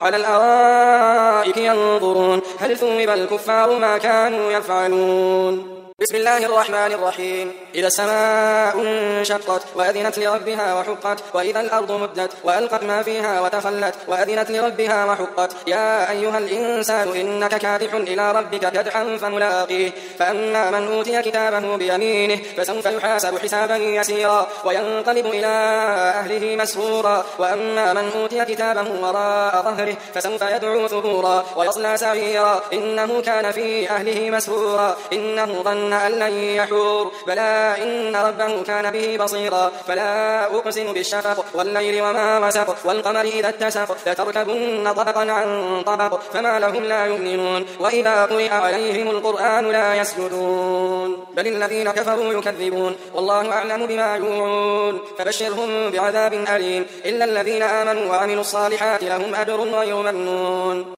على الأرائك ينظرون هل ثوب الكفار ما كانوا يفعلون. بسم الله الرحمن الرحيم. إذا السماء انشقت وأذنت لربها وحقت وإذا الأرض مدت وألقت ما فيها وتخلت وأذنت لربها وحقت يا أيها الإنسان إنك كادح إلى ربك كدحا فملاقيه فأما من أوتي كتابه بيمينه فسوف يحاسب حسابا يسيرا وينقلب إلى أهله مسرورا وأما من أوتي كتابه وراء ظهره فسوف يدعو ثبورا ويصلى سعيرا إنه كان في أهله مسرورا إنه ظن أن لن يحور بلى إن ربه كان به بصيرا فلا أقسم بالشفق والليل وما وسق والقمر إذا اتسق لتركبن طبقا عن طبق فما لهم لا يؤمنون وإذا قرئ عليهم القرآن لا يسجدون بل الذين كفروا يكذبون والله أعلم بما يوعون فبشرهم بعذاب أليم إلا الذين آمنوا وعملوا الصالحات لهم أجر غير ممنون.